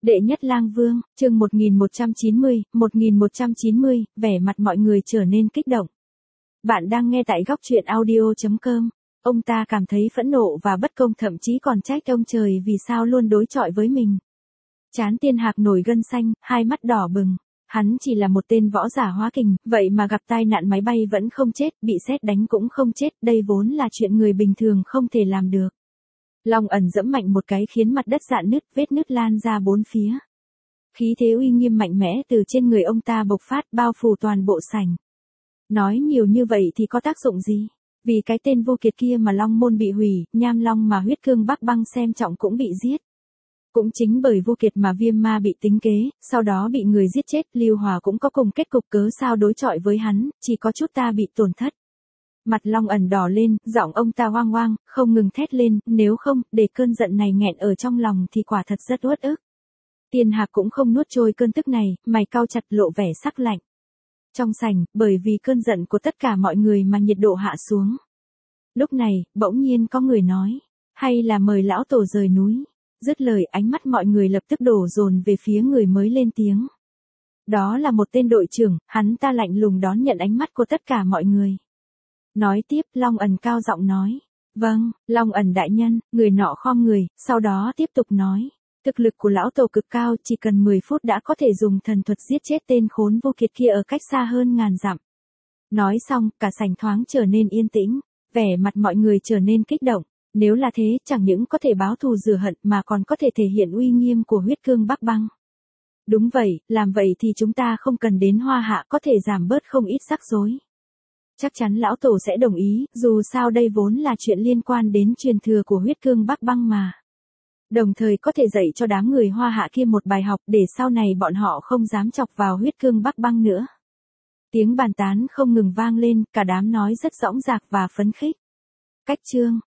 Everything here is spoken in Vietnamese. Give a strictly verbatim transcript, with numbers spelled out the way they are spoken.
Đệ nhất lang vương, chương một nghìn một trăm chín mươi, một nghìn một trăm chín mươi, vẻ mặt mọi người trở nên kích động. Bạn đang nghe tại góc truyện audio chấm com. Ông ta cảm thấy phẫn nộ và bất công, thậm chí còn trách ông trời vì sao luôn đối chọi với mình. Trán Tiên Hạc nổi gân xanh, hai mắt đỏ bừng. Hắn chỉ là một tên võ giả hóa kình, vậy mà gặp tai nạn máy bay vẫn không chết, bị sét đánh cũng không chết, đây vốn là chuyện người bình thường không thể làm được. Long ẩn giẫm mạnh một cái khiến mặt đất rạn nứt, vết nứt lan ra bốn phía. Khí thế uy nghiêm mạnh mẽ từ trên người ông ta bộc phát, bao phủ toàn bộ sảnh. Nói nhiều như vậy thì có tác dụng gì? Vì cái tên vô kiệt kia mà Long môn bị hủy, Nham Long mà Huyết Cương Bắc Băng xem trọng cũng bị giết. Cũng chính bởi vô kiệt mà Viêm Ma bị tính kế, sau đó bị người giết chết, Lưu Hòa cũng có cùng kết cục, cớ sao đối chọi với hắn, chỉ có chút ta bị tổn thất. Mặt Long ẩn đỏ lên, giọng ông ta oang oang, không ngừng thét lên, nếu không, để cơn giận này nghẹn ở trong lòng thì quả thật rất uất ức. Tiên Hạc cũng không nuốt trôi cơn tức này, mày cau chặt lộ vẻ sắc lạnh. Trong sảnh, bởi vì cơn giận của tất cả mọi người mà nhiệt độ hạ xuống. Lúc này, bỗng nhiên có người nói, hay là mời lão tổ rời núi. Dứt lời, ánh mắt mọi người lập tức đổ dồn về phía người mới lên tiếng. Đó là một tên đội trưởng, hắn ta lạnh lùng đón nhận ánh mắt của tất cả mọi người. Nói tiếp, Long ẩn cao giọng nói. Vâng, Long ẩn đại nhân, người nọ khom người, sau đó tiếp tục nói. Thực lực của lão tổ cực cao, chỉ cần mười phút đã có thể dùng thần thuật giết chết tên khốn vô kiệt kia ở cách xa hơn ngàn dặm. Nói xong, cả sảnh thoáng trở nên yên tĩnh, vẻ mặt mọi người trở nên kích động. Nếu là thế, chẳng những có thể báo thù rửa hận mà còn có thể thể hiện uy nghiêm của Huyết Cương Bắc Băng. Đúng vậy, làm vậy thì chúng ta không cần đến Hoa Hạ, có thể giảm bớt không ít rắc rối. Chắc chắn lão tổ sẽ đồng ý, dù sao đây vốn là chuyện liên quan đến truyền thừa của Huyết Cương Bắc Băng mà. Đồng thời có thể dạy cho đám người Hoa Hạ kia một bài học để sau này bọn họ không dám chọc vào Huyết Cương Bắc Băng nữa. Tiếng bàn tán không ngừng vang lên, cả đám nói rất dõng dạc và phấn khích. Cách chương,